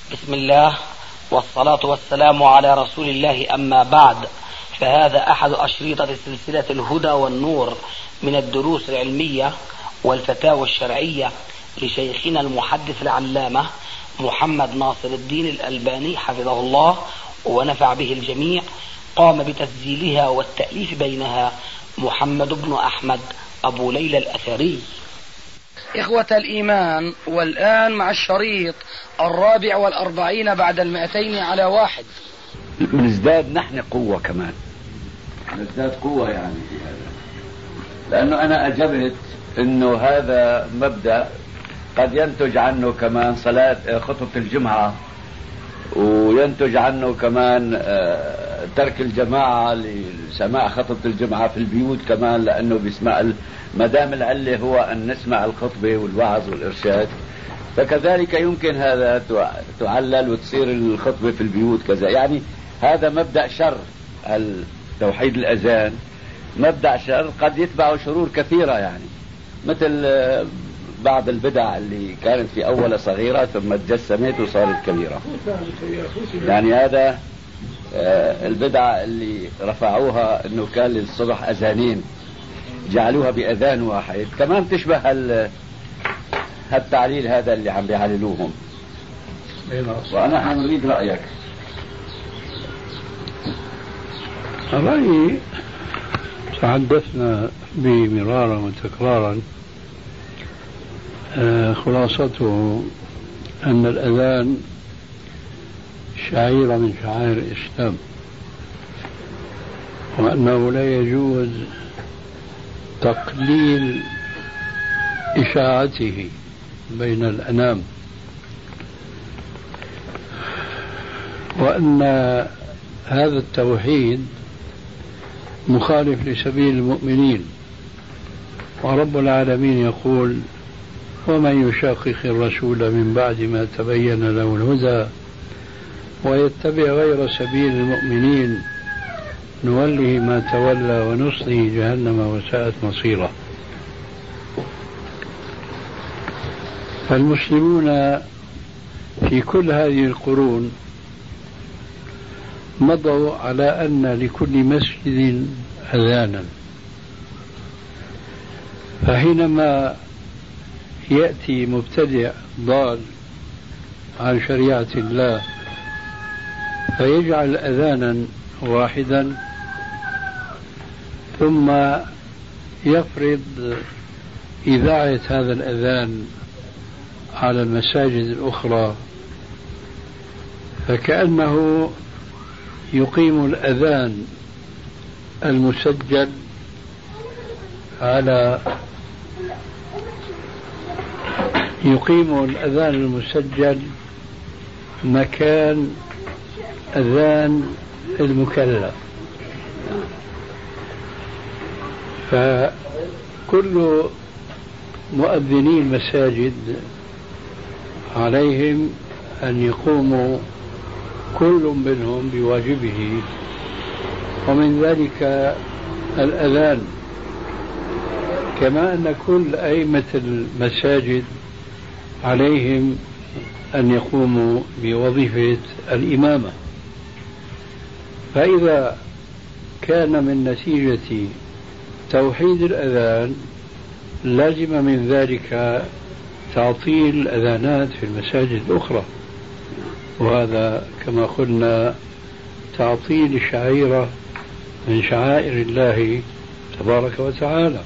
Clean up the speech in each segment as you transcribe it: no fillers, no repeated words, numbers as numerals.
بسم الله والصلاة والسلام على رسول الله، أما بعد، فهذا أحد أشريطة سلسلة الهدى والنور من الدروس العلمية والفتاوى الشرعية لشيخنا المحدث العلامة محمد ناصر الدين الألباني حفظه الله ونفع به الجميع. قام بتسجيلها والتأليف بينها محمد بن أحمد أبو ليلى الأثري. إخوة الإيمان، والآن مع الشريط 44 بعد 200 على 1. نزداد نحن قوة كمان، نزداد قوة يعني في هذا، لأنه أنا أجبت أنه هذا مبدأ قد ينتج عنه كمان صلاة خطبة الجمعة، وينتج عنه كمان ترك الجماعة لسماع خطبة الجمعة في البيوت كمان، لأنه بيسمع مدام العلة هو أن نسمع الخطبة والوعظ والإرشاد، فكذلك يمكن هذا تعلل وتصير الخطبة في البيوت كذا. يعني هذا مبدأ شر، توحيد الأذان مبدأ شر قد يتبعه شرور كثيرة، يعني مثل بعض البدع اللي كانت في أول صغيرة ثم تجسمت وصارت كبيرة. يعني هذا البدع اللي رفعوها انه كان للصبح اذانين جعلوها باذان واحد، كمان تشبه هالتعليل هذا اللي عم بيعللوهم. وانا حنريد رايك. رأيي تحدثنا به مرارا وتكرارا، خلاصته أن الأذان شعيرة من شعائر الإسلام، وأنه لا يجوز تقليل إشاعته بين الأنام، وأن هذا التوحيد مخالف لسبيل المؤمنين، ورب العالمين يقول: ومن يشاقق الرسول من بعد ما تبين له الهدى ويتبع غير سبيل المؤمنين نوله ما تولى ونصله جهنم وساءت مصيره. فالمسلمون في كل هذه القرون مضوا على أن لكل مسجد أذانا، فحينما يأتي مبتدع ضال عن شريعة الله فيجعل أذانا واحدا ثم يفرض إذاعة هذا الأذان على المساجد الأخرى، فكأنه يقيم الأذان المسجل مكان أذان المكلف. فكل مؤذني المساجد عليهم أن يقوموا كل منهم بواجبه، ومن ذلك الأذان، كما أن كل أئمة المساجد عليهم أن يقوموا بوظيفة الإمامة. فإذا كان من نتيجة توحيد الأذان لازم من ذلك تعطيل الأذانات في المساجد الأخرى، وهذا كما قلنا تعطيل شعيرة من شعائر الله تبارك وتعالى.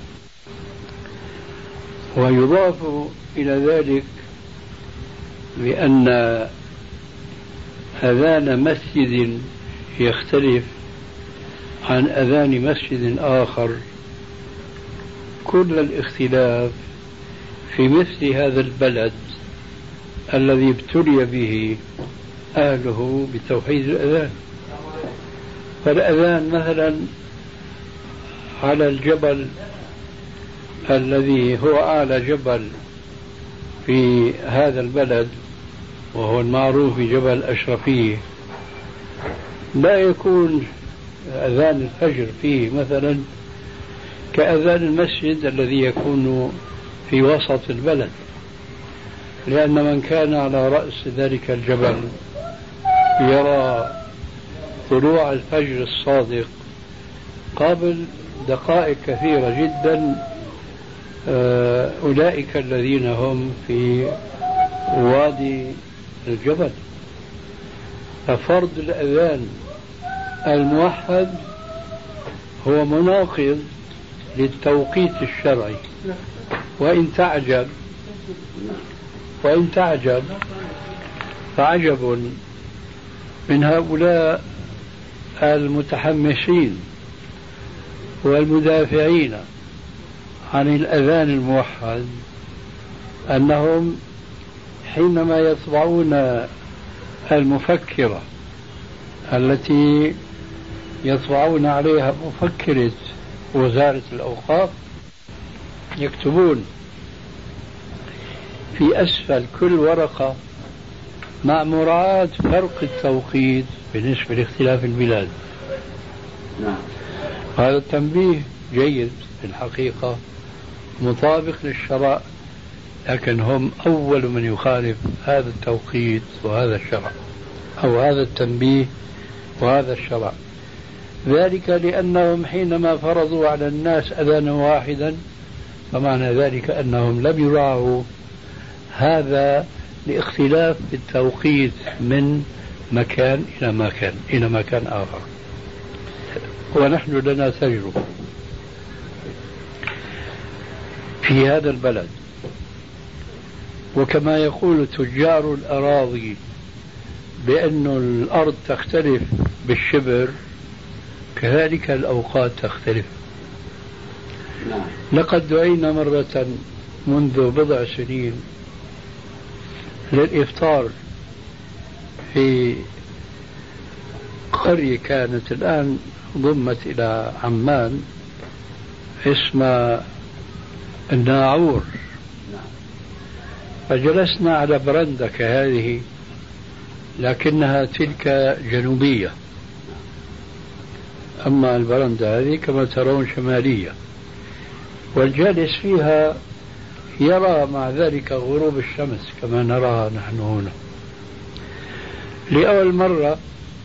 ويضاف إلى ذلك بأن أذان مسجد يختلف عن أذان مسجد آخر، كل الاختلاف في مثل هذا البلد الذي ابتلي به أهله بتوحيد الأذان. فالأذان مثلا على الجبل الذي هو أعلى جبل في هذا البلد وهو المعروف بجبل أشرفية، لا يكون أذان الفجر فيه مثلا كأذان المسجد الذي يكون في وسط البلد، لأن من كان على رأس ذلك الجبل يرى طلوع الفجر الصادق قبل دقائق كثيرة جدا أولئك الذين هم في وادي الجبل. ففرض الأذان الموحد هو مناقض للتوقيت الشرعي. وإن تعجب فعجب من هؤلاء المتحمسين والمدافعين عن الأذان الموحد أنهم حينما يطبعون المفكرة التي يطبعون عليها مفكرة وزارة الأوقاف يكتبون في أسفل كل ورقة مع مراعاة فرق التوقيت بالنسبة لاختلاف البلاد. هذا التنبيه جيد في الحقيقة مطابق للشرع، لكن هم أول من يخالف هذا التوقيت وهذا الشرع أو هذا التنبيه وهذا الشرع. ذلك لأنهم حينما فرضوا على الناس أذانا واحدا فمعنى ذلك أنهم لم يراعوا هذا لاختلاف التوقيت من مكان إلى مكان آخر. ونحن لنا تجربة في هذا البلد، وكما يقول تجار الأراضي بأن الأرض تختلف بالشبر كذلك الأوقات تختلف. لقد دعينا مرة منذ بضع سنين للإفطار في قرية كانت الآن ضمت إلى عمان اسمها الناعور، فجلسنا على برندة كهذه لكنها تلك جنوبية، أما البرندة هذه كما ترون شمالية، والجالس فيها يرى مع ذلك غروب الشمس كما نراها نحن هنا. لأول مرة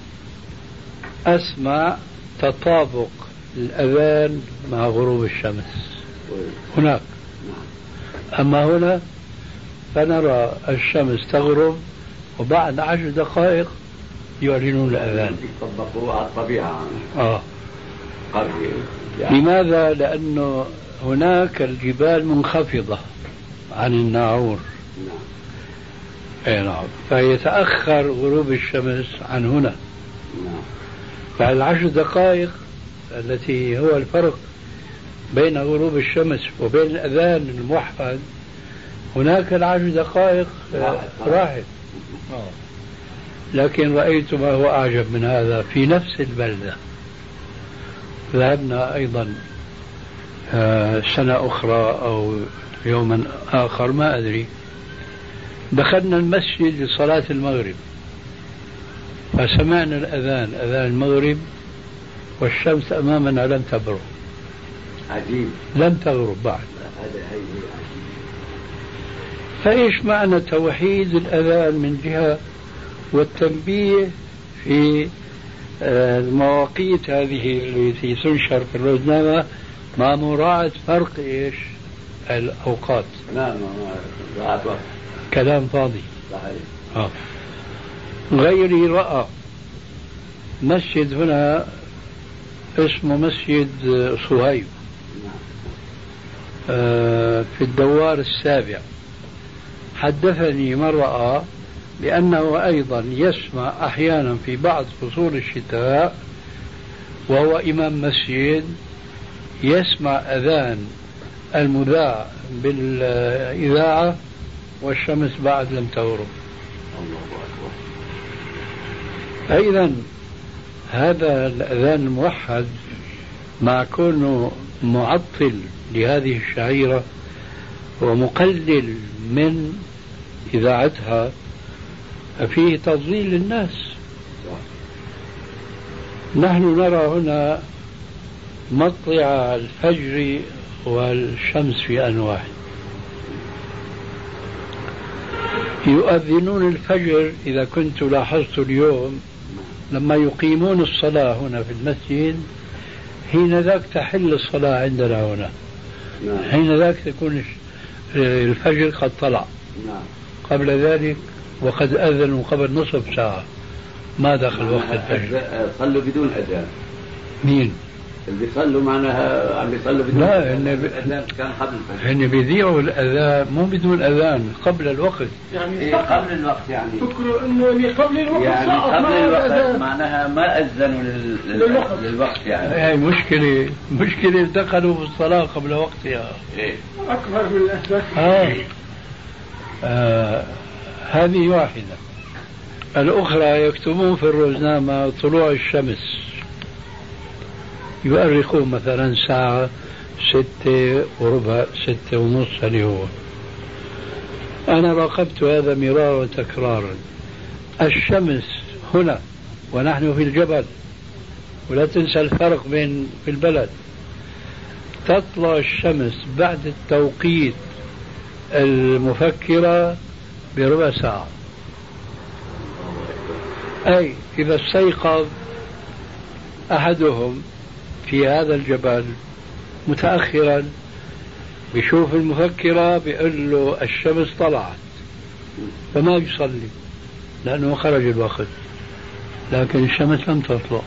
أسمع تطابق الأذان مع غروب الشمس هناك، أما هنا فنرى الشمس تغرب وبعد 10 دقائق يعلنون الأذان. يطبقوا على الطبيعة. لماذا؟ لأنه هناك الجبال منخفضة عن الناعور، نعم، فيتأخر غروب الشمس عن هنا. فال10 دقائق التي هو الفرق بين غروب الشمس وبين الأذان الموحد هناك 10 دقائق راحت. لكن رأيت ما هو أعجب من هذا في نفس البلدة. ذهبنا أيضا سنة أخرى أو يوما آخر ما أدري، دخلنا المسجد لصلاة المغرب فسمعنا الأذان، أذان المغرب، والشمس أمامنا لم تغرب. عجيب. لم تغرب بعد. فإيش معنى توحيد الأذان من جهة والتنبيه في المواقيت هذه التي تنشر في الروزنامة مع مراعاة فرق إيش الأوقات؟ نعم، كلام فاضي. غيري رأى مسجد هنا اسمه مسجد صهيب في الدوار السابع، حدثني من رأى بأنه أيضا يسمع أحيانا في بعض فصول الشتاء وهو إمام مسجد يسمع أذان المذاع بالإذاعة والشمس بعد لم تغرب. أيضا هذا الأذان الموحد مع كونه معطل لهذه الشعيرة ومقلل من إذاعتها فيه تضليل للناس. نحن نرى هنا مطلع الفجر والشمس في آن واحد، يؤذنون الفجر إذا كنت لاحظت اليوم لما يقيمون الصلاة هنا في المسجد، حين ذاك تحل الصلاة عندنا هنا. حين ذاك تكون الفجر قد طلع. قبل ذلك وقد أذنوا قبل نصف ساعة ما دخل وقت الفجر. صلوا بدون أذان. مين؟ اللي بيصلوا معناها عم بيصلوا بدون أذان. كان قبل الفجر. هن بيذيعوا الأذان مو بدون أذان، قبل الوقت. يعني قبل الوقت يعني. فكروا إنه قبل الوقت. يعني قبل الوقت معناها ما أذنوا للوقت يعني. هي مشكلة دخلوا في الصلاة قبل وقتها. أكبر من الأسباب. هذه واحدة. الأخرى يكتبون في الروزنامة طلوع الشمس، يؤرخون مثلا ساعة 6:15 6:30 اللي هو. أنا راقبت هذا مرارا وتكرارا. الشمس هنا ونحن في الجبل، ولا تنسى الفرق بين في البلد. تطلع الشمس بعد التوقيت المفكرة بربع ساعة. أي إذا استيقظ أحدهم في هذا الجبل متأخرا بيشوف المفكرة بيقول له الشمس طلعت، فما يصلي لأنه خرج الوقت، لكن الشمس لم تطلع.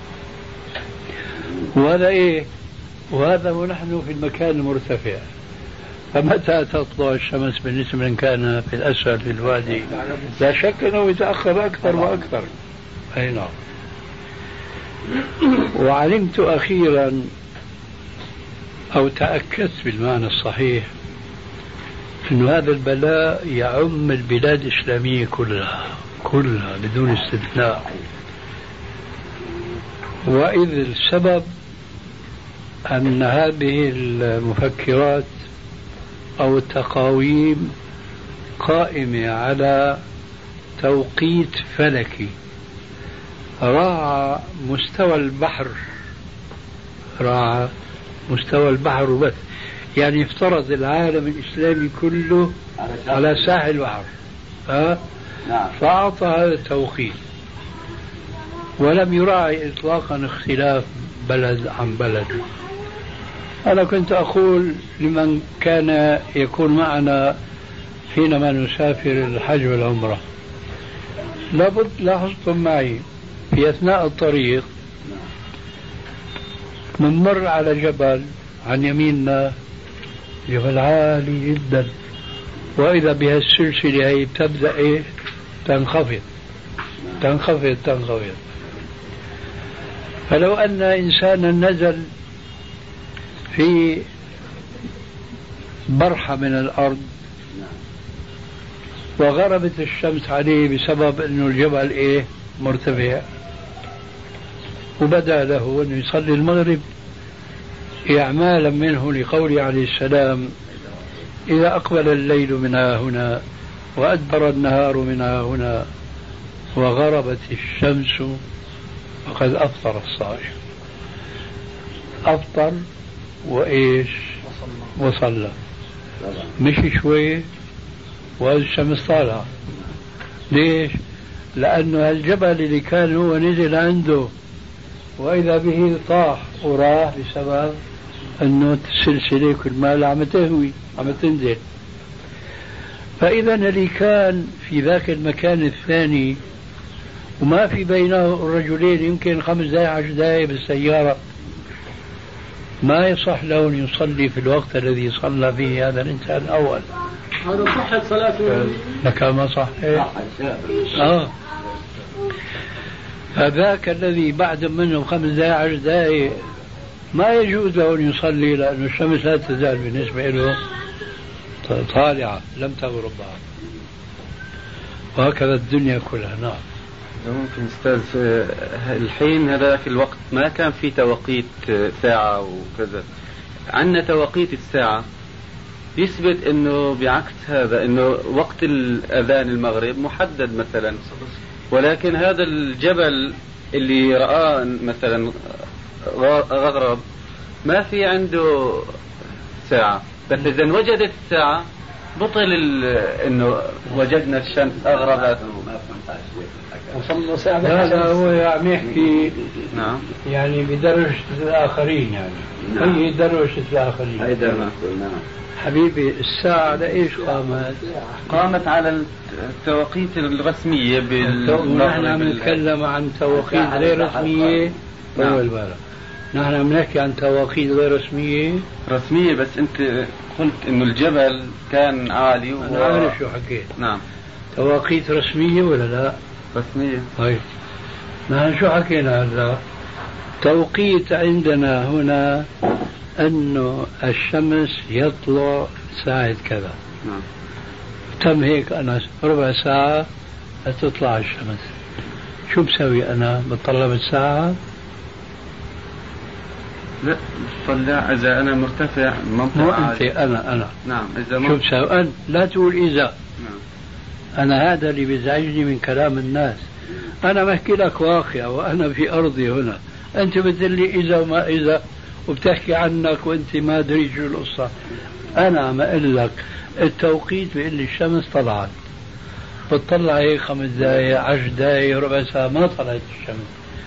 وهذا إيه؟ وهذا ونحن في المكان المرتفع. فمتى تطلع الشمس بالنسبة لمن كان في الأسفل في الوادي؟ لا شك أنه يتأخر أكثر وأكثر. أي نعم. وعلمت أخيرا أو تأكدت بالمعنى الصحيح أن هذا البلاء يعم البلاد الإسلامية كلها بدون استثناء. وإذ السبب أن هذه المفكرات أو التقاويم قائمة على توقيت فلكي راعى مستوى البحر وبس. يعني افترض العالم الإسلامي كله على ساحل البحر، فأعطى هذا التوقيت ولم يراعي إطلاقا اختلاف بلد عن بلد. أنا كنت أقول لمن كان يكون معنا حينما نسافر الحج والعمرة، لابد لاحظتم معي في أثناء الطريق نمر على جبل عن يميننا، جبل عالي جدا، وإذا بها السلسلة هي تبدأ تنخفض. فلو أن إنسانا نزل في برحة من الأرض وغربت الشمس عليه بسبب أنه الجبل مرتفع، وبدأ له أن يصلي المغرب إعمالا منه لقوله عليه السلام: إذا أقبل الليل من هنا وأدبر النهار من هنا وغربت الشمس فقد أفطر الصائم. أفطر وإيش وصلى، مشي شوي والشمس طالعة. ليش؟ لأنه الجبل اللي كان هو نزل عنده وإذا به طاح وراح بسبب أنه السلسلة كل ما عم تهوي عم تنزل. فإذا اللي كان في ذاك المكان الثاني وما في بينه الرجلين يمكن 5 دقائق 10 دقائق بالسيارة، ما يصح له أن يصلي في الوقت الذي صلى فيه هذا الإنسان الأول. هذا صحت صلاته لك ما صح. هذاك الذي بعد منه 5 دقائق 10 دقائق ما يجوز له أن يصلي، لأن الشمس لا تزال بالنسبة له طالعة لم تغرب بعد. وهكذا الدنيا كلها. نعم. ممكن أستاذ الحين هذاك الوقت ما كان في توقيت ساعة وكذا، عندنا توقيت الساعة يثبت أنه بعكس هذا أنه وقت الأذان المغرب محدد مثلا، ولكن هذا الجبل اللي رآه مثلا غرب ما في عنده ساعة، بس إذا وجدت الساعة بطل انه وجدنا الشمس اغربت. هذا هو عم يحكي. نعم. يعني بدرجة الآخرين يعني. نعم. هي درجة الآخرين. هيدا نعم. حبيبي الساعة لإيش قامت؟ قامت على التوقيت الرسمية نحن عم نتكلم عن تواقيت غير رسمية. أول مرة نحن عم نحكي عن تواقيت غير رسمية. رسمية بس أنت قلت إنه الجبل كان عالي أنا عارف شو حكيت. نعم. تواقيت رسمية ولا لا؟ رسمية. طيب نحن شو حكينا هلا؟ توقيت عندنا هنا أنه الشمس يطلع ساعة كذا. نعم. تم هيك أنا ربع ساعة تطلع الشمس. شو بسوي أنا؟ بطلع بالساعة؟ لا بطلع إذا أنا مرتفع مو أنت أنا. نعم. إذا شو بسوي؟ أنت لا تقول إذا. نعم. أنا هذا اللي بيزعجني من كلام الناس. أنا بحكي لك واقع وأنا في أرضي هنا. أنت بتقول لي إذا وما إذا وبتحكي عنك وأنت ما أدري شو القصة. أنا عم أقول لك التوقيت بيقول لي الشمس طلعت. بتطلع هيك 5 دقايق 10 دقايق ربع ساعة ما طلعت الشمس.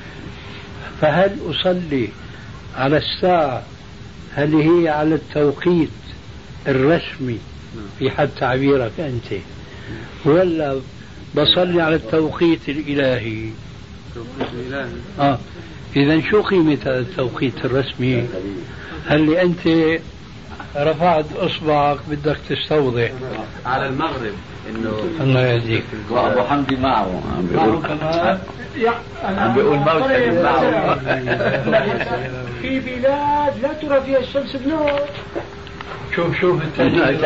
فهل أصلي على الساعة هل هي على التوقيت الرسمي في حد تعبيرك أنت ولا بصلي على التوقيت الإلهي؟ التوقيت الإلهي. إذا شو قيمة هذا التوقيت الرسمي؟ هل أنت رفعت إصبعك بدك تستوضح على المغرب إنه الله يهديك. وأبو حمدي معه عم بيقول كمان عم بيقول موت معه. في بلاد لا ترى فيها الشمس بنور. شوف التاريخ.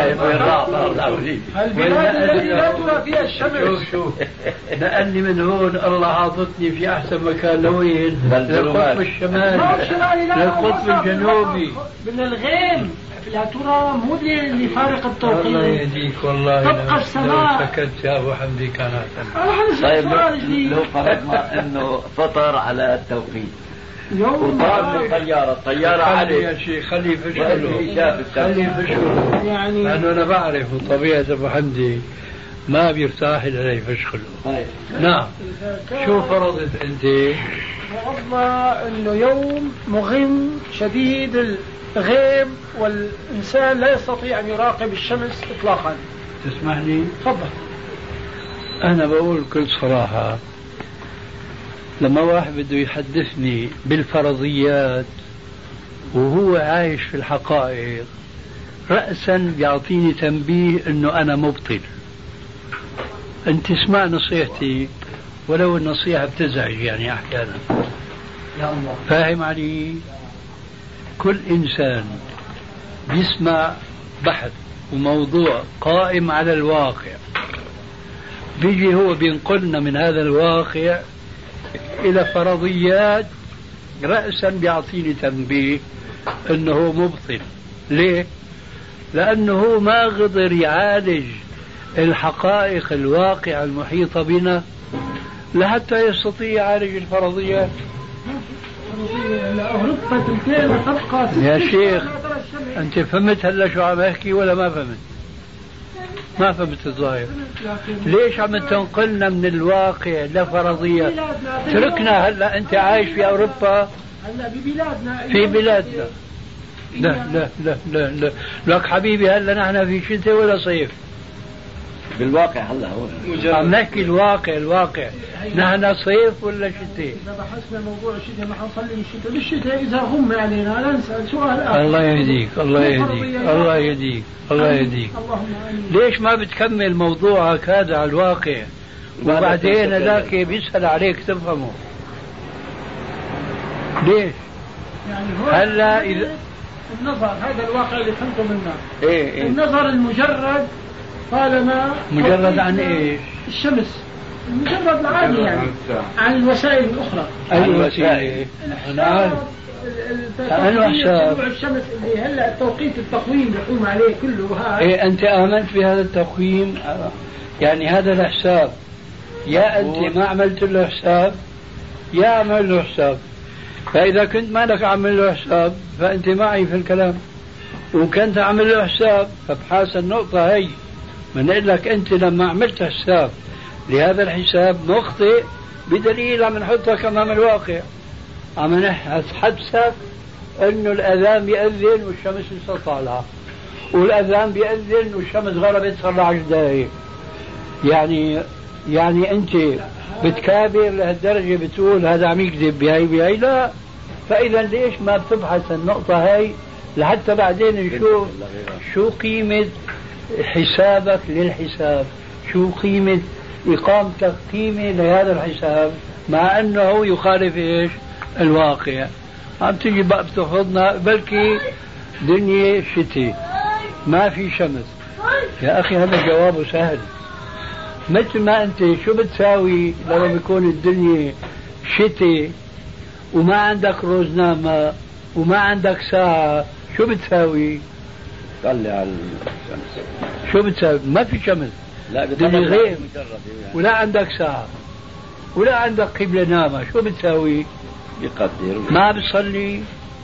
البلاد التي لا ترى فيها الشمس. شوف نقلني من هون الله عاطتني في أحسن مكان لوين؟ للقطب الشمالي للقطب الجنوبي. من الغيم لا ترى مو اللي فارق التوقيت. الله يهديك والله. تبقى السماء. سكت يا أبو حمدي كان طيب لو فرضنا إنه فطر على التوقيت وطار من الطيارة عليه يا شيخ خليه فشله. يعني لأنه أنا بعرف طبيعة أبو حمدي ما بيرتاح إلا يفشخله. نعم. شو فرضت أنت؟ فرضنا إنه يوم مغم شديد الغيم والإنسان لا يستطيع أن يراقب الشمس إطلاقا. تسمح لي؟ تفضل. أنا بقول بكل صراحة لما واحد بده يحدثني بالفرضيات وهو عايش في الحقائق رأسا بيعطيني تنبيه انه انا مبطل. انت اسمع نصيحتي ولو النصيحة بتزعج يعني احيانا. فاهم علي؟ كل انسان بيسمع بحث وموضوع قائم على الواقع بيجي هو بينقلنا من هذا الواقع إلى فرضيات رأسا بيعطيني تنبيه أنه مبطل. ليه؟ لأنه ما قدر يعالج الحقائق الواقع المحيطة بنا لحتى يستطيع يعالج الفرضيات. يا شيخ أنت فهمت هلا شو عم أحكي ولا ما فهمت؟ ما فهمت الظاهر. ليش عم تنقلنا من الواقع لفرضيات؟ تركنا هلا انت عايش في اوروبا هلا ببلادنا في بلادنا. لا لا لا لا لا لك حبيبي هلا نحن في شتاء ولا صيف؟ بالواقع هلا هون عم نحكي الواقع نحن صيف ولا شتاء؟ اذا بحثنا موضوع الشتاء ما حنصلي الشتاء بالشتاء اذا غم علينا لا نسال سؤال اخر. الله يهديك الله يهديك الله يهديك الله يهديك. ليش ما بتكمل موضوعك هذا على الواقع وبعدين ذاك بيسأل عليك تفهمه؟ ليش؟ يعني هلا إذا النظر هذا الواقع اللي فهمته منه. إيه النظر المجرد طالما مجرد عن ايش؟ الشمس المجرد العادي يعني عن الوسائل الاخرى. اي وسائل؟ نعم. طلوع الشمس اللي هلا توقيت التقويم بيقوم عليه كله هذا. إيه أنت آمنت بهذا التقويم؟ يعني هذا الحساب يا أنت ما عملت له حساب يا عمل له حساب. فإذا كنت ما لك عمل له حساب فأنت معي في الكلام، وكنت عمل له حساب فبحاس النقطة هي بنقول لك أنت لما عملت حساب لهذا الحساب مخطئ بدليل عم نحطك أمام الواقع. عم نحسبك إنه الأذان بيأذن والشمس لسه طالعة، والأذان بيأذن والشمس غربت صار لها 10 دقايق. يعني أنت بتكابر لهالدرجة بتقول هذا عم يكذب بهي لا. فإذا ليش ما بتبحث النقطة هاي لحتى بعدين نشوف شو قيمة حسابك للحساب، شو قيمة إقامتك قيمة لهذا الحساب، مع أنه يخالف إيش الواقع. عم تجي بقى بتاخذنا بلكي دنيا شتاء ما في شمس. يا أخي هذا جوابه سهل. مثل ما أنت شو بتساوي لما بيكون الدنيا شتاء وما عندك روزنامة وما عندك ساعة، شو بتساوي؟ طلع على الشمس. شو بتساوي؟ ما في شمس، لا الدنيا غيم ولا عندك ساعة ولا عندك قبلة نامة، شو بتساوي؟ بيقدر ما بتصلي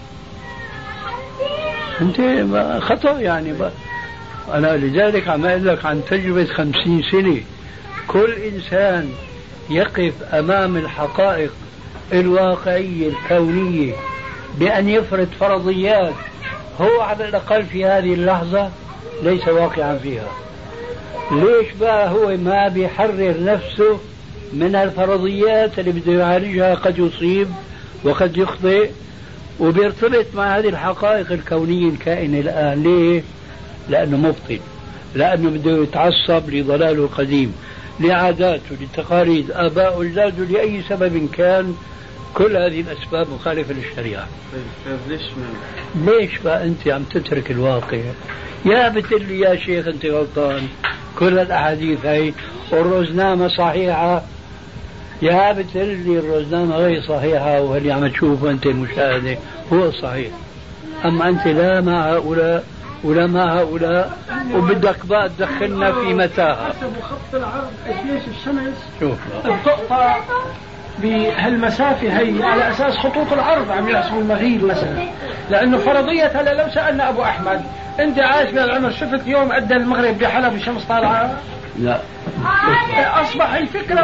انت خطأ يعني أنا لذلك عم أقول لك عن تجربة 50 سنة. كل إنسان يقف أمام الحقائق الواقعية الكونية بأن يفرض فرضيات هو على الأقل في هذه اللحظة ليس واقعا فيها. ليش بقى هو ما بيحرر نفسه من الفرضيات اللي بده يعالجها؟ قد يصيب وقد يخطئ وبيرتبط مع هذه الحقائق الكونية الكائنة الآن. ليه؟ لأنه مبطل، لأنه بده يتعصب لضلاله القديم، لعاداته، لتقاليد آباء وأجداده، لأي سبب كان. كل هذه الأسباب مخالفة للشريعة. ليش بقى أنت عم تترك الواقع؟ يا بتقول يا شيخ أنت غلطان، كل الأحاديث هاي والروزنامة صحيحة، يا بتقول لي الروزنامة غير صحيحة وهل عم تشوف أنت المشاهدة هو صحيح. أما أنت لا مع هؤلاء ولا مع هؤلاء وبدك بقى تدخلنا في متاهة. حسب خط العرض ليش الشمس شوف بتقطع بهالمسافة هي على أساس خطوط العرض عم يحسبوا المغيب مثلا، لأنه فرضية. هلا لو سألنا أبو أحمد أنت عايش بالعمر شفت يوم أدى المغرب بحلب الشمس طالعة؟ لا. أصبح الفكرة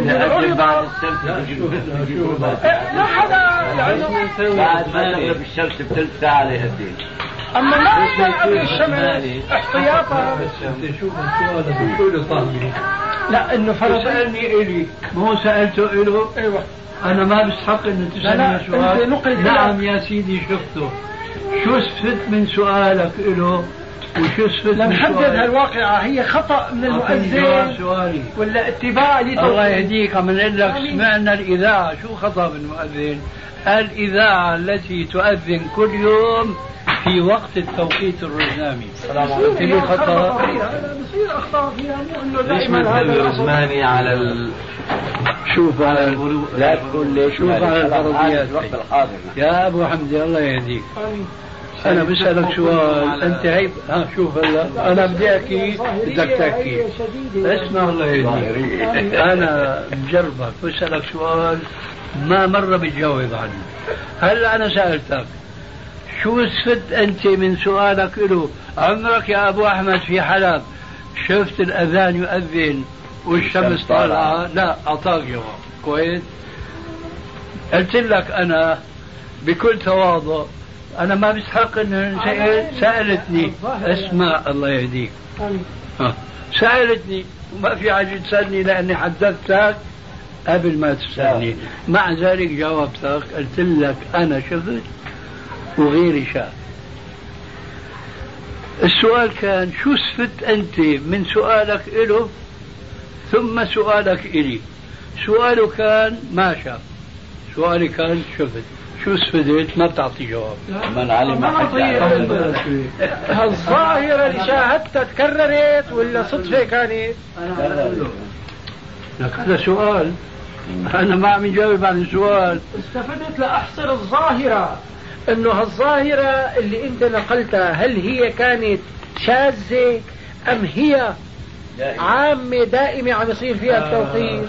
لا حدا بعد ما تغرب الشمس بثلث ساعة لهالدين. أما ما أصبح قبل الشمس احتياطا. شوف السؤال كله طالب. لا إنه فرض سألني إلي مو سألته إله. أيوة أنا ما بستحق إنه تسألني سؤال. نعم يا سيدي شفته. شو استفدت من سؤالك إله وشو استفدت من نحدد هالواقعة هي خطأ من المؤذن ولا اتباع الله يهديك. عم نقول لك سمعنا الإذاعة. شو خطأ من المؤذن؟ الإذاعة التي تؤذن كل يوم في وقت التوقيت الروزنامي. قلت لي خطأ. بصير أخطاء فيها مو إنه دائما هذا الروزنامي على شوف على لا تقول ليش شوف على الفرضيات يا أبو حمدي الله يهديك. أنا بسألك سؤال أنت عيب. شوف هلا أنا بدي أحكي بدك تحكي. اسمع الله يهديك. أنا بجربك بسألك سؤال ما مرة بتجاوب عنه. هلا أنا سألتك شو استفدت أنت من سؤالك له؟ عمرك يا أبو أحمد في حلب شفت الأذان يؤذن والشمس طالعة؟ لا. أعطاك جواب كويس. قلت لك أنا بكل تواضع أنا ما بستحق أن سألتني. اسمع الله يهديك. سألتني وما في حاجة تسألني لأني حدثتك قبل ما تسألني. مع ذلك جاوبتك قلت لك أنا شفت وغيري شاف. السؤال كان شو استفدت أنت من سؤالك إله ثم سؤالك إلي؟ سؤاله كان ما شاف، سؤالي كان شفت. شو استفدت؟ ما بتعطي جواب. من علم الظاهرة اللي شاهدتها تكررت ولا صدفة كانت؟ لك هذا سؤال أنا ما عم جاوب عن السؤال. استفدت لأحصر الظاهرة إنه هالظاهرة اللي أنت نقلتها هل هي كانت شاذة أم هي عامة دائمة عم يصير فيها التوقيت؟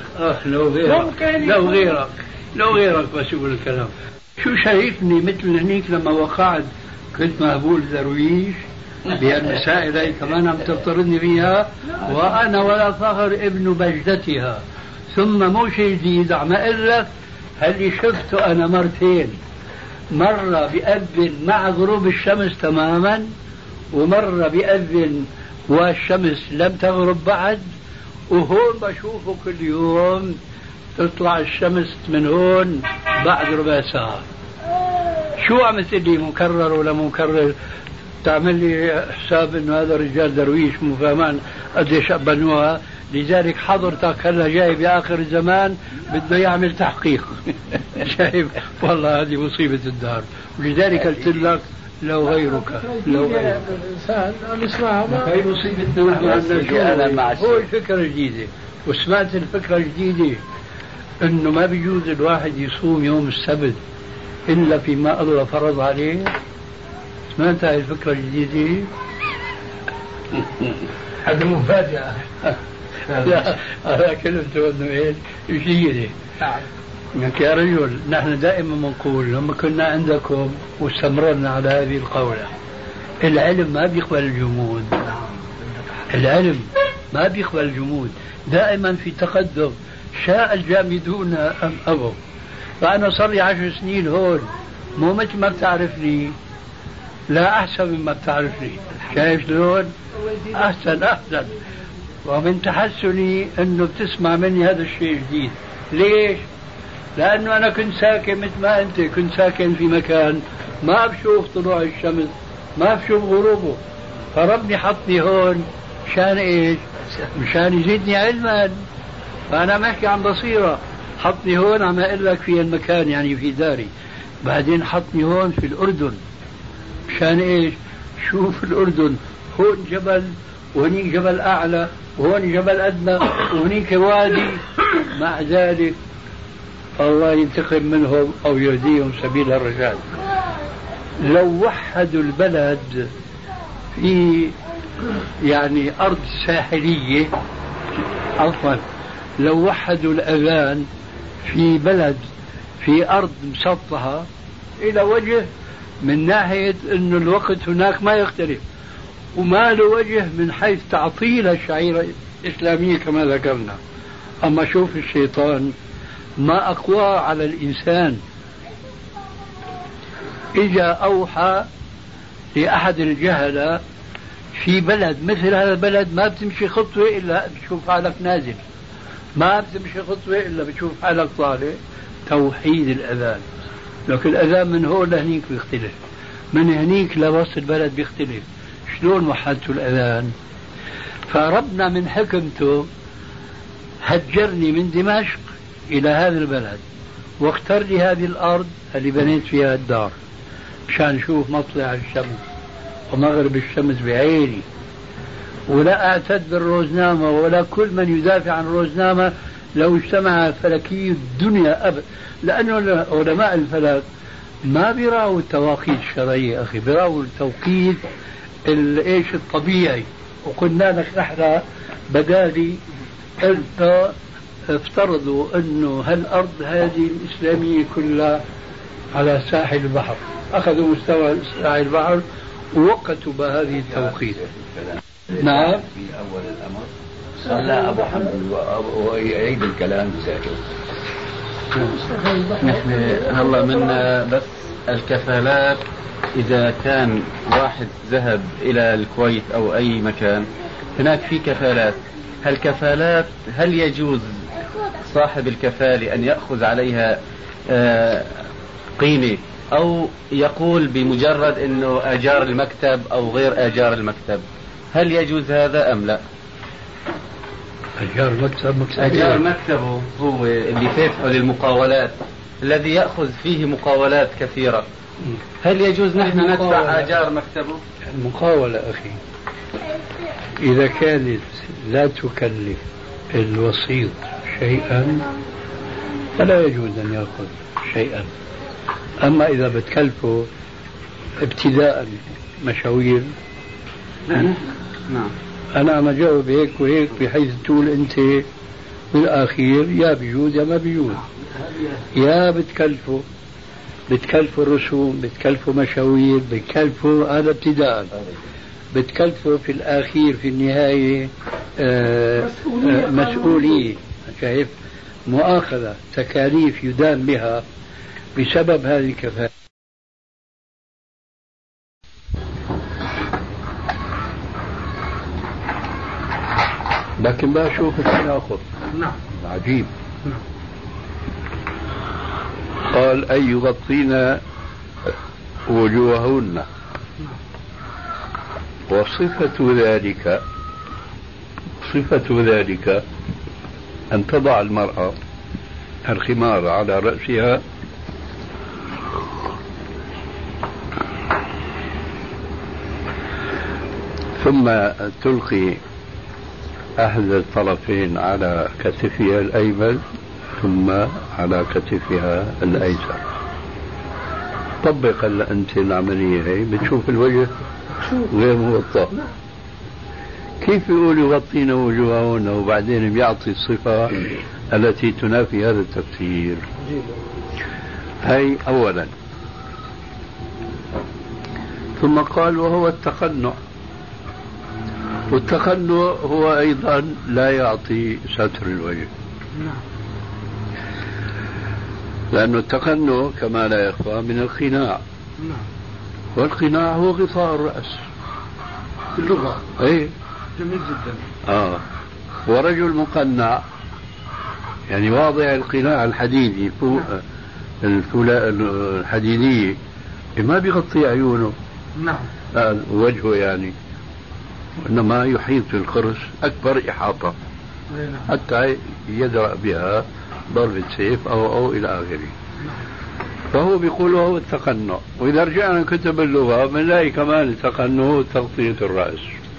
لو غيرك بس يقول الكلام. شو شايفني مثل هنيك لما وقعت كنت مهبول درويش بهالمسائل هي كمان عم تفترضني فيها، وأنا ولا فخر ابن بجدتها. ثم مو شيء جديد عم أقول لك هاللي شفته أنا مرتين، مرة بأذن مع غروب الشمس تماما، ومرة بأذن والشمس لم تغرب بعد، وهون بشوفه كل يوم تطلع الشمس من هون بعد ربع ساعة. شو عم تقول لي مكرر ولا مكرر؟ تعمل لي حساب انه هذا الرجال درويش مو فاهمان قديش بنوها، لذلك حضرتك هلا جاي باخر الزمان بده يعمل تحقيق. شايف والله هذه مصيبة الدار، ولذلك قلت لك لو غيرك لو غيرك هي مصيبتنا نحن. انا هو الفكرة الجديدة، وسمعت الفكرة الجديدة انه ما بيجوز الواحد يصوم يوم السبت الا فيما الله فرض عليه. سمعت هاي الفكرة الجديدة؟ هذه مفاجأة. لا أنا كلمته أنه إيه جديدة. يا رجل نحن دائما بنقول لما كنا عندكم واستمررنا على هذه القولة، العلم ما بيقبل الجمود، العلم ما بيقبل الجمود، دائما في تقدم، شاء الجامدون أم أبوا. فأنا صار لي 10 سنين هون، مو مثل ما بتعرفني، لا أحسن مما بتعرفني. شايف شلون؟ أحسن. ومن تحسني أنه بتسمع مني هذا الشيء جديد. ليش؟ لأنه أنا كنت ساكن مثل ما أنت كنت ساكن في مكان ما بشوف طلوع الشمس، ما بشوف غروبه، فربي حطني هون مشان إيش؟ مشان يزيدني علما. فأنا بحكي عن بصيرة، حطني هون عم أقول لك في المكان يعني في داري، بعدين حطني هون في الأردن مشان إيش؟ شوف الأردن، هون جبل وهنيك جبل أعلى وهون جبل أدنى وهنيك وادي، مع ذلك الله ينتقم منهم أو يهديهم سبيل الرشاد. لو وحدوا البلد في يعني أرض ساحلية، عفوا لو وحدوا الأذان في بلد في أرض مسطحة إلى وجه من ناحية أن الوقت هناك ما يختلف، وما له وجه من حيث تعطيل الشعيرة الإسلامية كما ذكرنا. أما شوف الشيطان ما أقوى على الإنسان، إجا أوحى لأحد الجهلة في بلد مثل هذا البلد ما بتمشي خطوة إلا بتشوف حالك نازل، ما بتمشي خطوة إلا بتشوف حالك طالع. توحيد الأذان، لكن الأذان من هون لهنيك بيختلف، من هنيك لوسط البلد بيختلف. شلون وحدتوا الأذان؟ فربنا من حكمته هجرني من دمشق إلى هذا البلد، واختار لي هذه الأرض اللي بنيت فيها الدار مشان نشوف مطلع الشمس ومغرب الشمس بعيني، ولا أعتد بالروزنامة ولا كل من يدافع عن الروزنامة لو اجتمع فلكي الدنيا أبدا، لأنه علماء الفلك ما بيراوا التواقيت الشرعية أخي، بيراوا التوقيت ايش الطبيعي. وقلنا لك نحن بدالي أنت افترضوا أنه هالأرض هذه الإسلامية كلها على ساحل البحر، أخذوا مستوى ساحل البحر ووقتوا بهذه التوقيت. نعم في أول الأمر صلى أبو حمد ويعيد الكلام ساكت. نحن هلا من بس الكفالات، إذا كان واحد ذهب إلى الكويت أو أي مكان هناك في كفالات، هالكفالات هل يجوز صاحب الكفالة أن يأخذ عليها قيمة، أو يقول بمجرد أنه أجار المكتب أو غير أجار المكتب؟ هل يجوز هذا أم لا؟ أجار مكتبه هو اللي فاتحه للمقاولات الذي يأخذ فيه مقاولات كثيرة، هل يجوز نحن ندفع أجار مكتبه؟ المقاولة أخي إذا كانت لا تكلف الوسيط شيئا فلا يجوز أن يأخذ شيئا. أما إذا بتكلفه ابتداء مشاوير، نعم أنا عم أجاوب هيك وهيك بحيث تقول أنت بالأخير يا بيجوز يا ما بيجوز، يا بتكلفوا الرسوم، بتكلفوا مشاوير، بتكلفوا هذا ابتداء. بتكلفه في الأخير في النهاية مسؤولية. شايف؟ مؤاخذة، تكاليف يدان بها بسبب هذه الكفاءة. لكن بقى شوف التناقض. نعم. عجيب. نعم. قال أن يغطين وجوههن، وصفة ذلك أن تضع المرأة الخمار على رأسها ثم تلقي أحد الطرفين على كتفها الأيمن ثم على كتفها الأيسر. طبق أنت العملية هي، بتشوف الوجه غير مغطى. كيف يقول يغطين وجوههن وبعدين بيعطي الصفة التي تنافي هذا التفسير؟ هي أولا. ثم قال وهو التقنع، والتقنع هو أيضا لا يعطي ستر الوجه، لأن التقنع كما لا يخفى من القناع، والقناع هو غطاء الرأس في اللغة. أي جميل جدا. ورجل مقنع يعني واضع القناع الحديدي فوق الحديدية، ما بيغطي عيونه. نعم. وجهه يعني، وإنما يحيط بالقرص أكبر إحاطة حتى يدرأ بها ضربة سيف أو إلى آخره. فهو بيقول وهو التقنع. وإذا رجعنا كتب اللغة بنلاقي كمان التقنع تغطية الرأس.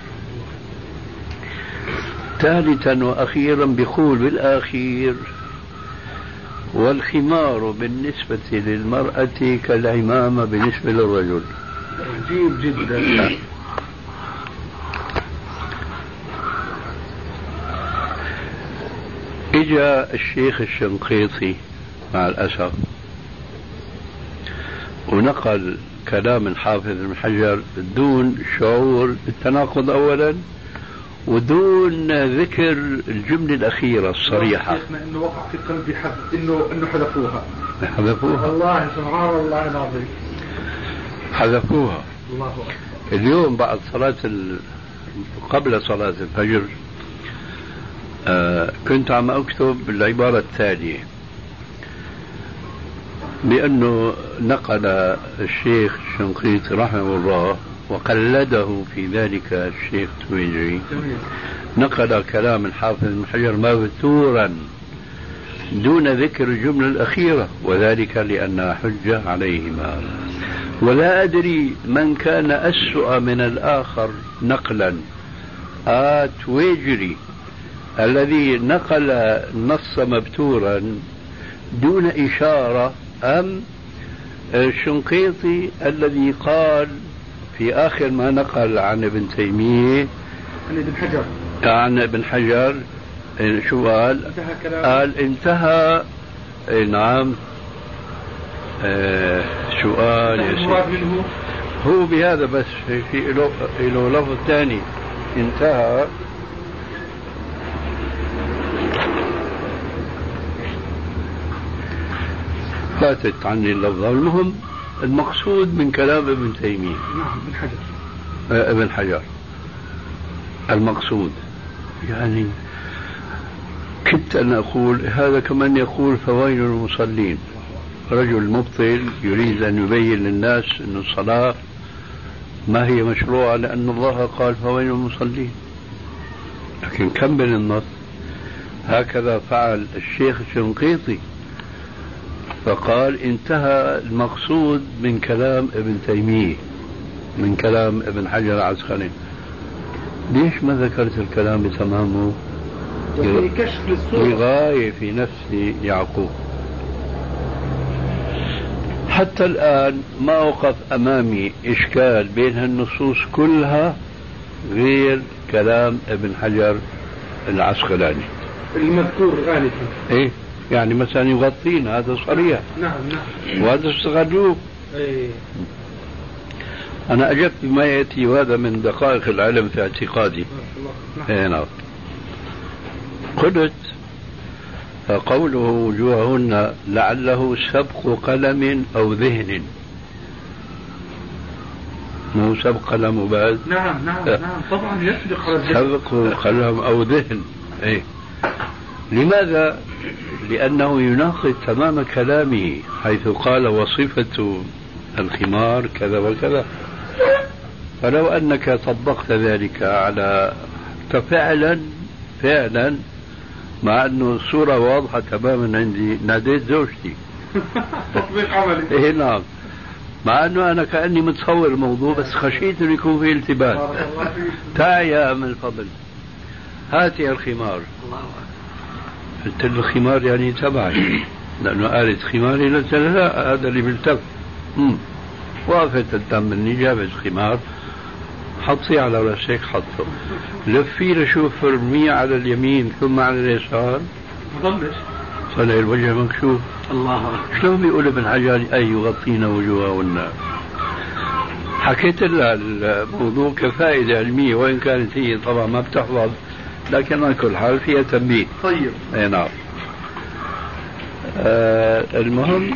ثالثا وأخيرا بيقول بالآخير والخمار بالنسبة للمرأة كالعمامة بالنسبة للرجل. عجيب جدا. إجا الشيخ الشنقيطي مع الأسف ونقل كلام الحافظ ابن حجر دون شعور بالتناقض أولا، ودون ذكر الجملة الأخيرة الصريحة. إنه وقع في قلبي إنه حذفوها. والله سبحان الله العظيم. حذفوها. الله أكبر. اليوم بعد قبل صلاة الفجر كنت عم أكتب العبارة التالية، بأنه نقل الشيخ الشنقيطي رحمه الله وقلده في ذلك الشيخ تويجري، نقل كلام الحافظ ابن حجر مبتورا دون ذكر الجملة الأخيرة، وذلك لأنها حجة عليهما. ولا أدري من كان أسوأ من الآخر نقلا، تويجري الذي نقل النص مبتورا دون إشارة، أم الشنقيطي الذي قال في آخر ما نقل عن ابن تيمية عن ابن حجر شو قال؟ قال انتهى. نعم. شو قال يا سيدي؟ هو بهذا بس في له لفظ ثاني انتهى. فاتت عني اللفظة. المهم المقصود من كلام ابن تيمية. نعم. ابن حجر المقصود يعني كنت أن أقول هذا كمن يقول فويل المصلين. رجل مبطل يريد أن يبين للناس أن الصلاة ما هي مشروعة لأن الله قال فويل المصلين، لكن كمل النص. هكذا فعل الشيخ الشنقيطي فقال انتهى المقصود من كلام ابن تيمية من كلام ابن حجر العسقلاني. ليش ما ذكرت الكلام بتمامه؟ لغاية في نفس يعقوب. حتى الآن ما وقف أمامي إشكال بين النصوص كلها غير كلام ابن حجر العسقلاني المذكور غالبا. إيه يعني مثلا يغطين، هذا صريح. نعم. وهذا استغلوه. أنا أجبت بما يأتي وهذا من دقائق العلم في اعتقادي. نعم. قلت قوله وجوههن لعله سبق قلم أو ذهن، مو سبق قلم بعد. نعم طبعا يسبق على الذهن. سبق قلم أو ذهن. إيه. لماذا؟ لأنه يناقض تمام كلامه حيث قال وصفة الخمار كذا وكذا. فلو أنك طبقت ذلك على فعلا مع أنه الصورة واضحة تماما عندي، ناديت زوجتي. تطبيق عملي. إيه نعم. مع أنه أنا كأني متصور الموضوع بس خشيت أن يكون فيه التباس. تعي يا أم الفضل هاتي الخمار. قلت له الخمار يعني تبعي لأنه قالت خماري، قلت لا هذا اللي بلتف. وقفت تتأملني، جابت خمار حطيه على رأسك، حطه لفي لشوف ارميه على اليمين ثم على اليسار، مضلش صلى الوجه مكشوف. الله شلون بيقول ابن حجر أي يغطين وجوههن؟ حكيت لها الموضوع كفائدة علمية وإن كانت هي طبعا ما بتحفظ، لكن على كل حال فيها تنبيه. طيب. اي نعم. المهم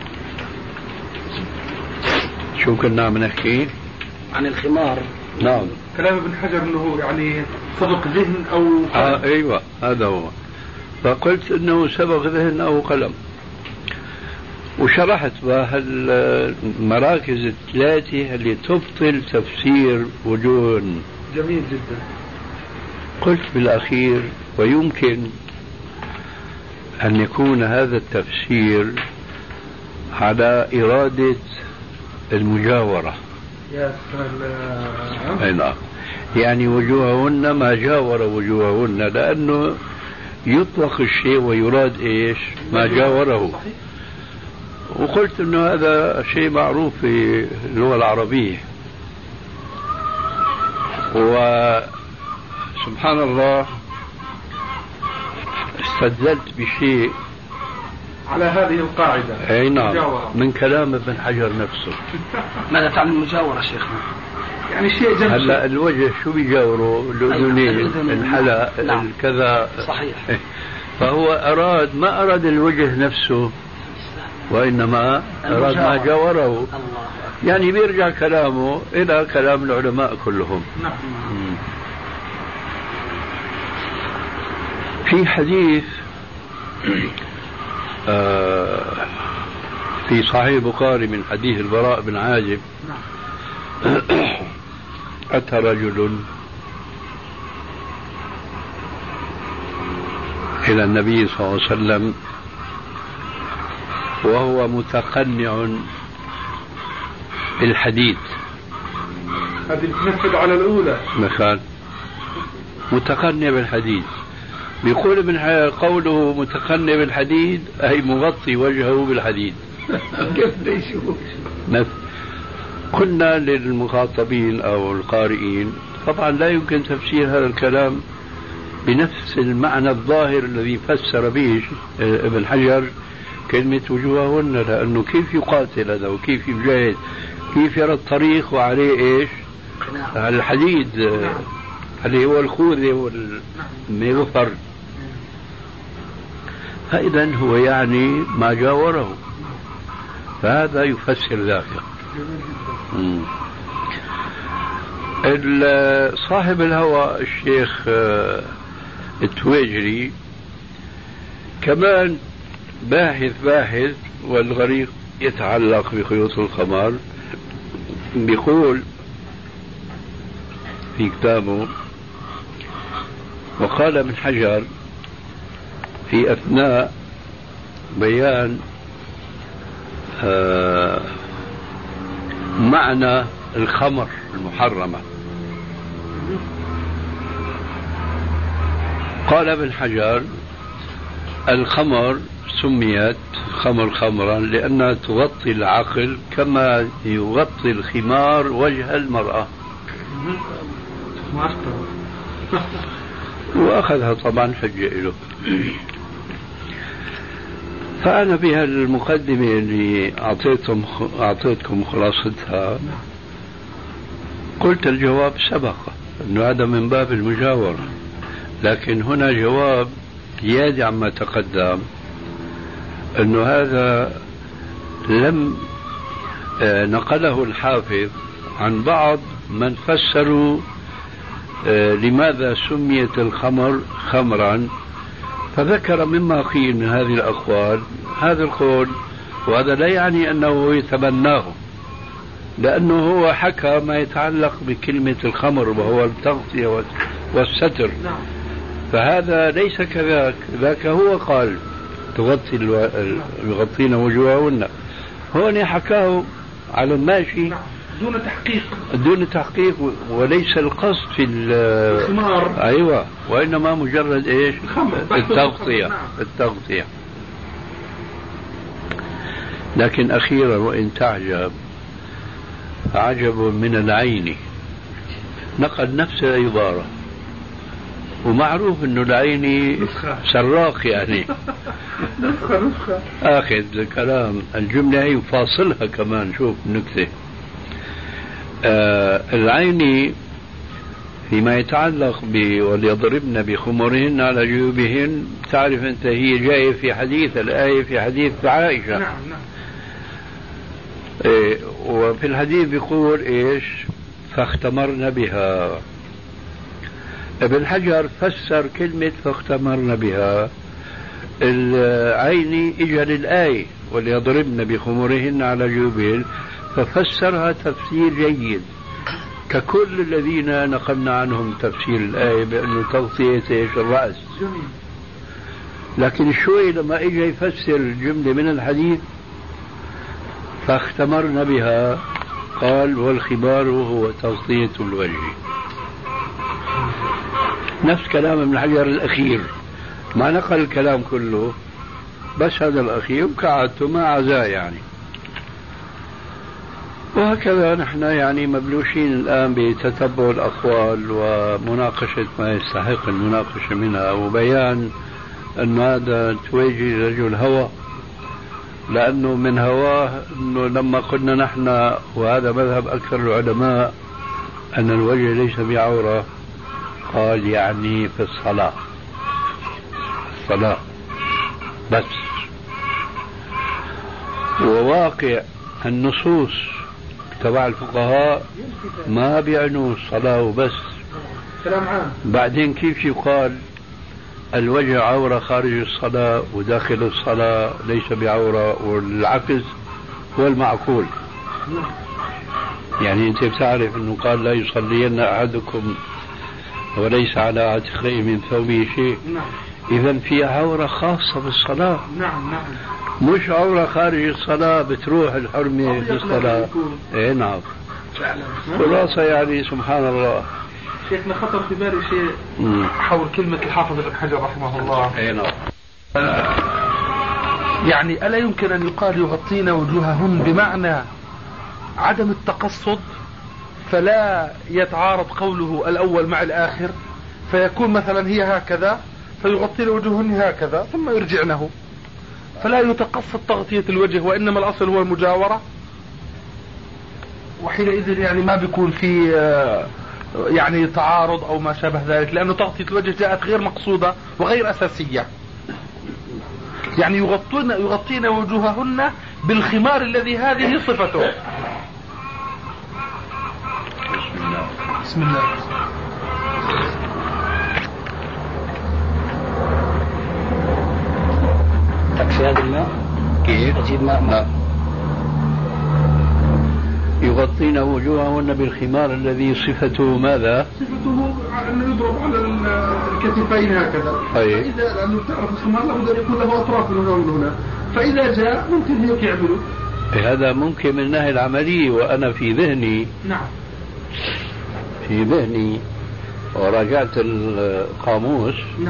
شو كنا عم نحكي عن الخمار. نعم. كلام ابن حجر انه يعني سبق ذهن او قلم. ايوه هذا هو. فقلت انه سبق ذهن او قلم، وشرحت المراكز الثلاثة اللي تبطل تفسير وجوه. جميل جدا. قلت بالأخير ويمكن أن يكون هذا التفسير على إرادة المجاورة. يا سلام. نعم. يعني وجوههن ما جاور وجوههن، لأنه يطلق الشيء ويراد إيش ما جاوره. وقلت أنه هذا شيء معروف في اللغة العربية. وسبحان الله استدلت بشيء على هذه القاعدة. أي نعم. من كلام ابن حجر نفسه. ماذا تعني المجاورة شيخنا؟ يعني شيء جنب. هلا الوجه شو بيجاوروا؟ الأذنين، الحلق، نعم. كذا. صحيح. فهو أراد ما أراد الوجه نفسه وإنما أراد ما جاوره. الله. يعني بيرجع كلامه إلى كلام العلماء كلهم. نعم. في حديث في صحيح البخاري من حديث البراء بن عازب. أتى رجل إلى النبي صلى الله عليه وسلم وهو متقنع بالحديد. هذه تنفذ على الأولى. مثلا متقنع بالحديد. بيقول ابن حجر قوله متقنع بالحديد أي مغطي وجهه بالحديد. كيف يشوف؟ قلنا للمخاطبين أو القارئين طبعا لا يمكن تفسير هذا الكلام بنفس المعنى الظاهر الذي فسر به ابن حجر كلمة وجوههن، لأنه كيف يقاتل هذا وكيف يجاهد، كيف يرى الطريق وعليه إيش على الحديد اللي هو الخوذة والمغفر. فإذا هو يعني ما جاوره، فهذا يفسر ذاك. صاحب الهوى الشيخ التويجري كمان باحث والغريق يتعلق بخيوط القمر، بيقول في كتابه وقال ابن حجر في أثناء بيان معنى الخمر المحرمة، قال ابن حجر الخمر سميت خمرا لأنها تغطي العقل كما يغطي الخمار وجه المرأة. وأخذها طبعا حجة له. فأنا بها المقدمة اللي أعطيتكم خلاصتها قلت الجواب سبق أنه هذا من باب المجاورة، لكن هنا جواب زيادة عما تقدم، أنه هذا لم نقله الحافظ عن بعض من فسروا لماذا سميت الخمر خمرا، فذكر مما قيل من هذه الأقوال هذا القول، وهذا لا يعني أنه يتبناه، لأنه هو حكى ما يتعلق بكلمة الخمر وهو التغطية والستر، فهذا ليس كذاك، ذاك هو قال يغطين وجوههن، هون حكاه على الماشي دون تحقيق وليس القصد في الخمار، أيوة، وإنما مجرد إيش؟ التغطية. لكن أخيرا وإن تعجب عجب من العين، نقل نفس العبارة، ومعروف انه العيني سراق يعني اخذ الكلام الجملة هي وفاصلها كمان. شوف نكتة، العيني فيما يتعلق وليضربن بخمرهن على جيوبهن، تعرف انت هي جاية في حديث الآية في حديث عائشة. نعم. وفي الحديث بيقول ايش؟ فاختمرن بها. ابن حجر فسر كلمة فاختمرن بها، العين اجى للآية وليضربن بخمرهن على جيوبهن، ففسرها تفسير جيد ككل الذين نقلنا عنهم تفسير الآية بأنه تغطية الرأس. لكن شوي لما اجى يفسر الجملة من الحديث فاختمرن بها قال والخمار هو تغطية الوجه. نفس كلام ابن حجر الأخير، ما نقل الكلام كله بس هذا الأخير كعادته ما عزاه يعني. وهكذا نحن يعني مبلوشين الآن بتتبع الأقوال ومناقشة ما يستحق المناقشة منها، وبيان أن هذا تواجه رجل هوى، لأنه من هواه أنه لما قلنا نحن وهذا مذهب أكثر العلماء أن الوجه ليس بعورة، قال يعني في الصلاة بس. وواقع النصوص تبع الفقهاء ما بيعنوا الصلاة وبس. بعدين كيف يقال الوجه عورة خارج الصلاة وداخل الصلاة ليس بعورة، والعكس هو المعقول. يعني انت بتعرف انه قال لا يصلين احدكم وليس على عاتقه من ثوبه شيء، اذا في عورة خاصة بالصلاة، مش عورة خارج الصلاة بتروح الحرمة في الصلاة. ايه نعم، خلاصة يعني سبحان الله. شيخنا خطر في بالي شيء حول كلمة الحافظ ابن حجر رحمه الله. ايه نعم. يعني ألا يمكن أن يقال يغطين وجوههن بمعنى عدم التقصد، فلا يتعارض قوله الأول مع الآخر، فيكون مثلا هي هكذا فيغطين وجوههن هكذا ثم يرجعنه، فلا يتقصد تغطية الوجه، وإنما الأصل هو المجاورة، وحينئذ يعني ما بيكون في يعني تعارض أو ما شابه ذلك، لأنه تغطية الوجه جاءت غير مقصودة وغير أساسية. يعني يغطين وجوههن بالخمار الذي هذه صفته. بسم الله. تكفي هذا الماء؟ كيف؟ أجيب ماء. يغطين وجوههن بالخمار الذي صفته ماذا؟ صفته أنه يضرب على الكتفين هكذا. طيب. لأنه تعرف الخمار لابد أن يكون له أطراف من هنا، فإذا جاء ممكن هيك يعملوا. هذا ممكن من الناحية العملية، وأنا في ذهني وراجعت القاموس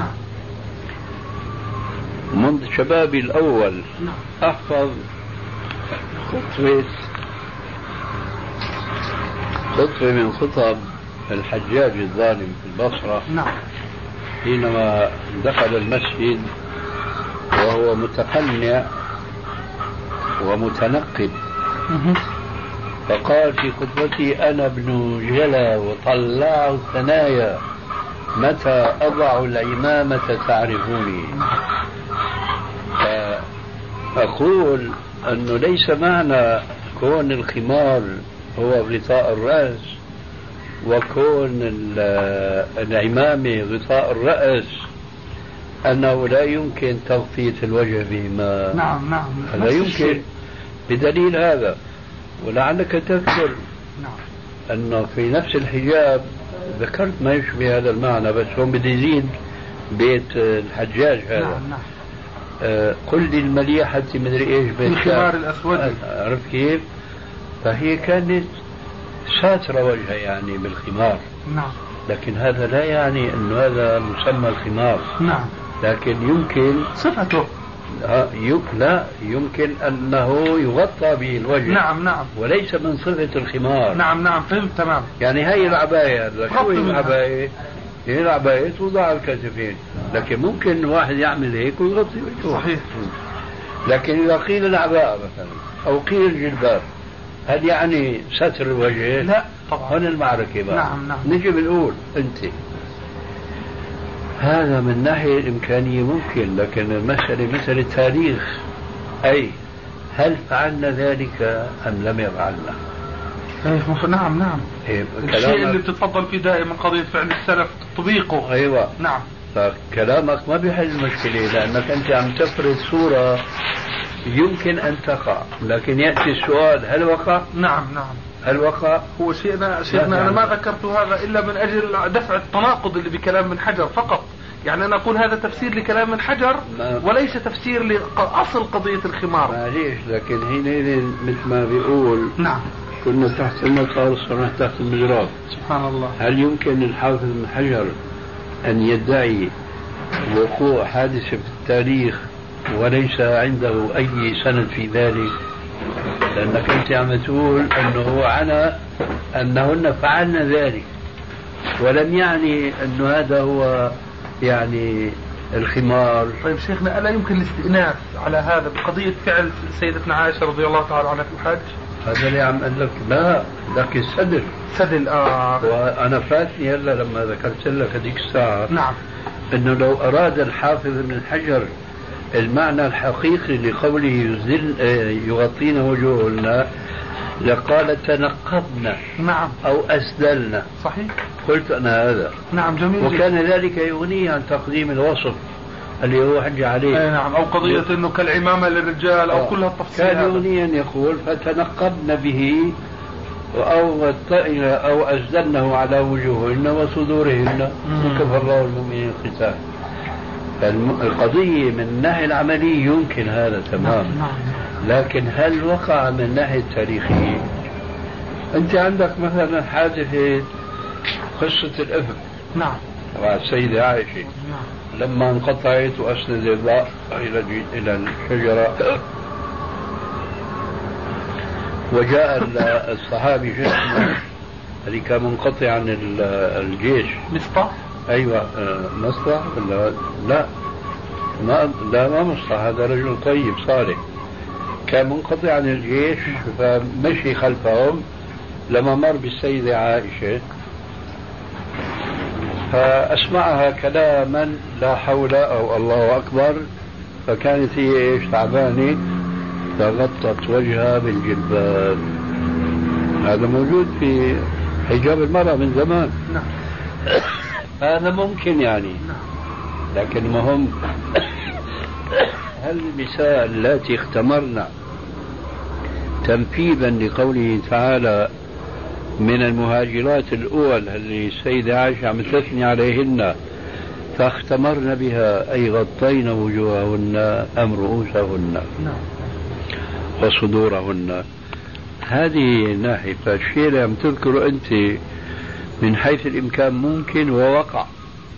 منذ شبابي الأول أحفظ خطوة من خطب الحجاج الظالم في البصرة حينما دخل المسجد وهو متقنع ومتنقب فقال في خطبتي: أنا ابن جلا وطلع الثنايا، متى أضع العمامة تعرفوني. فأقول أنه ليس معنى كون الخمار هو غطاء الرأس وكون العمامة غطاء الرأس أنه لا يمكن تغطية الوجه بهما. نعم نعم، هذا يمكن بدليل هذا. ولعلك تذكر أنه في نفس الحجاب ذكرت ما يشبه هذا المعنى، بس هم بدي يزيد بيت الحجاج هذا. نعم. قل لي المليحة مدري ايش بالخمار الأسود، عرفت كيف؟ فهي كانت ساترة وجهها يعني بالخمار. نعم. لكن هذا لا يعني انه هذا مسمى الخمار. نعم. لكن يمكن صفته لا يمكن انه يغطى به الوجه. نعم نعم، وليس من صفة الخمار. نعم نعم، فهمت تمام. يعني هي العباية، شو هي العباية؟ هي العباية توضع على الكتفين، لكن ممكن واحد يعمل هيك ويغطي وجهه. صحيح. لكن إذا قيل العباءة مثلا أو قيل الجلباب، هل يعني ستر الوجه؟ لا طبعا. هون المعركة بقى. نعم نعم. نجي بنقول أنت هذا من ناحية الإمكانية ممكن، لكن المسألة مسألة تاريخ، أي هل فعلنا ذلك أم لم يفعلنا؟ نعم نعم. الشيء اللي بتتفضل فيه دائما قضية فعل السلف تطبيقه. أيوة. نعم. فكلامك ما بيحل المشكلة، لأنك أنت عم تفرض صورة يمكن أن تقع، لكن يأتي السؤال: هل وقع؟ نعم نعم. هل وقع؟ هو شيخنا أنا ما ذكرت هذا إلا من أجل دفع التناقض اللي بكلام ابن حجر فقط. يعني أنا أقول هذا تفسير لكلام ابن حجر وليس تفسير لأصل قضية الخمار. معليش، لكن هنا مثل ما بيقول. نعم. كنا تحت المطار صرنا تحت المجراب. سبحان الله. هل يمكن للحافظ ابن حجر أن يدعي وقوع حادثة في التاريخ وليس عنده أي سند في ذلك؟ لأنك أنت عم تقول أنه عنى أنهن فعلن ذلك، ولم يعني أنه هذا هو يعني الخمار. طيب شيخنا، ألا يمكن الاستئناف على هذا بقضية فعل سيدتنا عائشة رضي الله تعالى عنها في الحج؟ هذا اللي عم أقول لك. لا، لكن سدل وأنا فاتني هلا لما ذكرت لك هذيك الساعة. نعم. أنه لو أراد الحافظ ابن حجر المعنى الحقيقي لقوله يغطين وجوهنا لقال تنقبنا. نعم. أو أسدلنا. صحيح. قلت أنا هذا. نعم، جميل. وكان ذلك يغني عن تقديم الوصف اللي هو حج عليه. نعم. أو قضية أنه كالعمامة للرجال أو كل هالتفصيل. كان يغني أن يقول فتنقبنا به أو أسدلنه على وجوههن وصدورهن وكفى الله المؤمنين القتال. القضية من الناحية العملية يمكن هذا تمام. لكن هل وقع من الناحية التاريخية؟ أنت عندك مثلا حادثة قصة الإفك. نعم. مع السيدة عائشة. نعم. لما انقطعت وأسندت إلى الشجرة وجاء الصحابي اللي كان منقطع عن الجيش. مصطح. أيوة، مصطح ولا لا؟ ما مصطح، هذا رجل طيب صالح كان منقطع عن الجيش، فمشي خلفهم لما مر بالسيدة عائشة فأسمعها كلاما لا حول أو الله أكبر، فكانت هي إيش تعبانة فغطت وجهها بالجلباب. هذا موجود في حجاب المرأة من زمان. نعم. هذا ممكن يعني. لكن مهم هل النساء اللاتي اختمرن تنفيذا لقوله تعالى من المهاجرات الأول اللي السيدة عائشة عم تثني عليهن فاختمرن بها أي غطين وجوههن أم رؤوسهن وصدورهن؟ هذه ناحية. فالشيء اللي عم تذكره أنت من حيث الإمكان ممكن ووقع،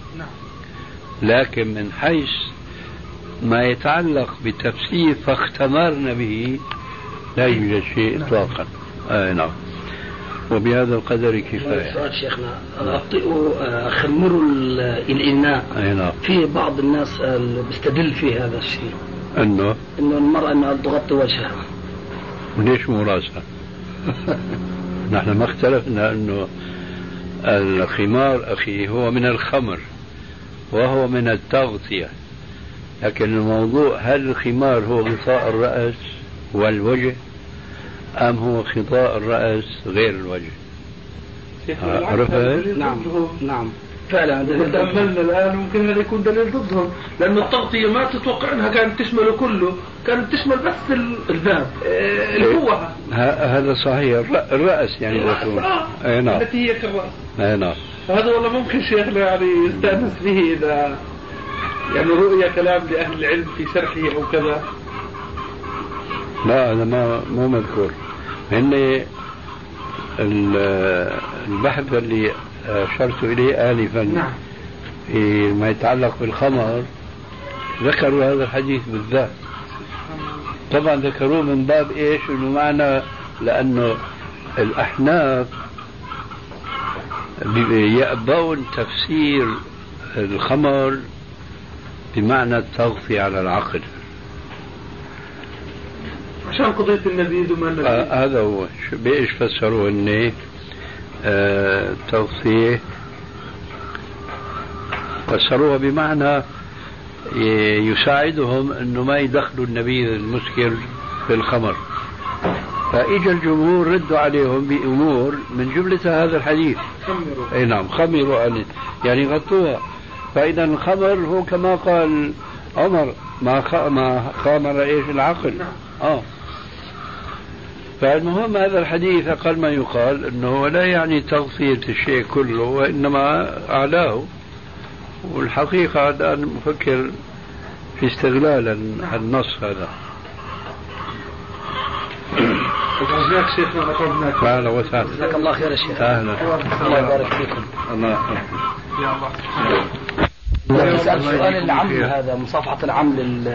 لكن من حيث ما يتعلق بالتفسير فاختمرن به لا يوجد شيء إطلاقا. نعم. وبهذا القدر كفاية. سؤال شيخنا، أطئوا خمروا الإناء. نعم. في بعض الناس بيستدل في هذا الشيء إنه المرأة أنها تغطي وجهها. وليش مو راسها؟ نحن ما اختلفنا أنه الخمار أخي هو من الخمر وهو من التغطية، لكن الموضوع هل الخمار هو غطاء الرأس والوجه أم هو غطاء الرأس غير الوجه؟ عرفت؟ نعم فعلا إذا تأملنا الآن ممكن هذا يكون دليل ضدهم، لأن التغطية ما تتوقع أنها كانت تشمله كله، كانت تشمل بس الباب القوة. هذا صحيح، الرأس يعني يكون نعم التي هي كالرأس. نعم. هذا والله ممكن شيخنا يعني يستأنس به إذا يعني رؤية كلام لأهل العلم في شرحه أو كذا. لا هذا مو مذكور. إن البحث اللي أشرت إليه آنفا نعم. فيما يتعلق بالخمر ذكروا هذا الحديث بالذات، طبعا ذكروه من باب إيش؟ إنه معنى لأنه الأحناف يأبون تفسير الخمر بمعنى التغطية على العقل عشان قضية النبيذ وما النبيذ. هذا هو بإيش فسروا إني التغطية فسروها بمعنى يساعدهم انه ما يدخلوا النبيذ المسكر في الخمر، فاجى الجمهور ردوا عليهم بامور من جملة هذا الحديث. اي نعم خمروا يعني غطوها، فاذا الخمر هو كما قال عمر ما خامر ايش العقل. فالمهم هذا الحديث أقل ما يقال أنه لا يعني تغطية الشيء كله وإنما أعلاه، والحقيقة الآن نفكر في استغلال النص هذا. جزاك شيخنا أقربناك. أهلا وسهلا. جزاك الله خير يا شيخ. أهلا. الله يبارك فيكم. الله نسأل سؤال العم هذا من صفحة العم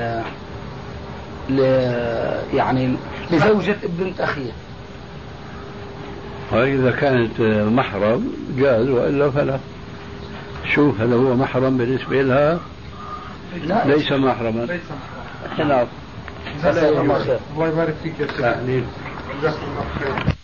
يعني لزوجة ابنة أخيه. وإذا كانت محرم جاز وإلا فلا. شوف هل هو محرم بالنسبة لها؟ لا ليس محرما. نعم. الله يبارك فيك يا شيخ. جزاك الله خير.